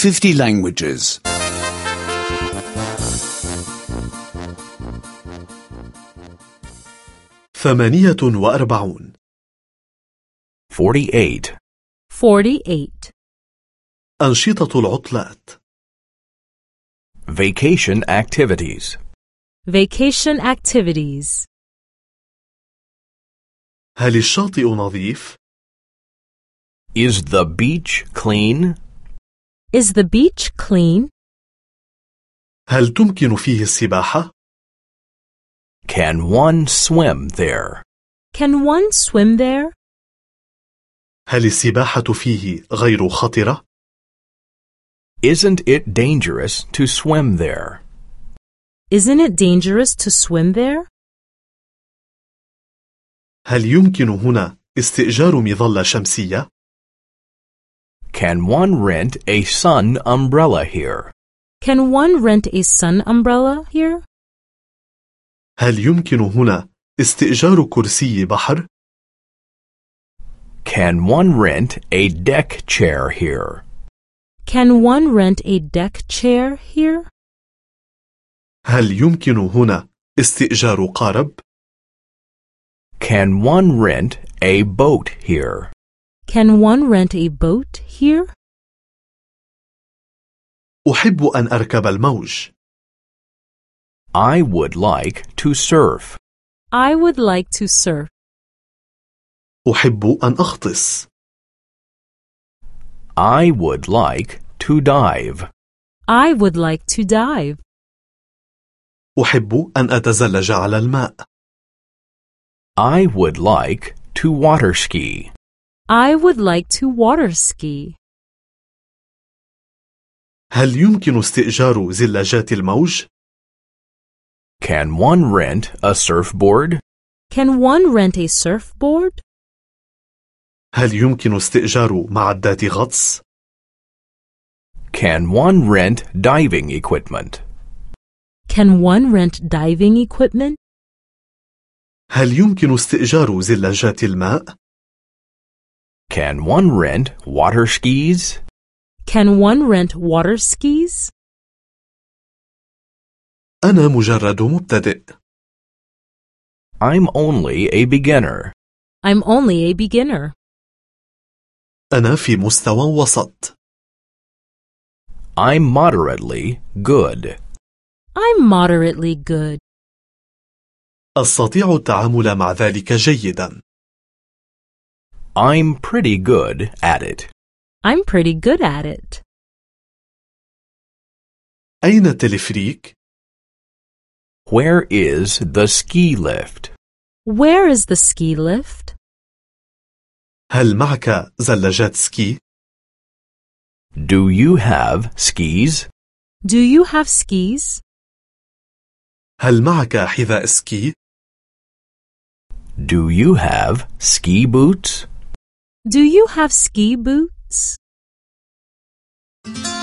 50 languages. 48 48. 48. أنشطة العطلات. Vacation activities. Vacation activities. هل الشاطئ نظيف؟ Is the beach clean? Is the beach clean? هل تمكن فيه السباحة؟ Can one swim there? Can one swim there? هل السباحة فيه غير خطرة؟ Isn't it dangerous to swim there? Isn't it dangerous to swim there? هل يمكن هنا استئجار مظلة شمسية؟ Can one rent a sun umbrella here? Can one rent a sun umbrella here? هل يمكن هنا استئجار كرسي بحر؟ Can one rent a deck chair here? Can one rent a deck chair here? هل يمكن هنا استئجار قارب؟ Can one rent a boat here? Can one rent a boat here? أحب أن أركب الموج. I would like to surf. I would like to surf. أحب أن أغطس. I would like to dive. I would like to dive. أحب أن أتزلج على الماء. I would like to water ski. I would like to water ski. هل يمكن استئجار زلاجات الموج؟ Can one rent a surfboard? Can one rent a surfboard? هل يمكن استئجار معدات غطس؟ Can one rent diving equipment? Can one rent diving equipment? هل يمكن استئجار زلاجات الماء؟ Can one rent water skis? Can one rent water skis? أنا مجرد مبتدئ. I'm only a beginner. I'm only a beginner. أنا في مستوى وسط. I'm moderately good. I'm moderately good. أستطيع التعامل مع ذلك جيدا. I'm pretty good at it. I'm pretty good at it. أين التلفريك؟ Where is the ski lift? Where is the ski lift? هل معك زلاجات سكي؟ Do you have skis? Do you have skis? هل معك حذاء سكي؟ Do you have ski boots? Do you have ski boots?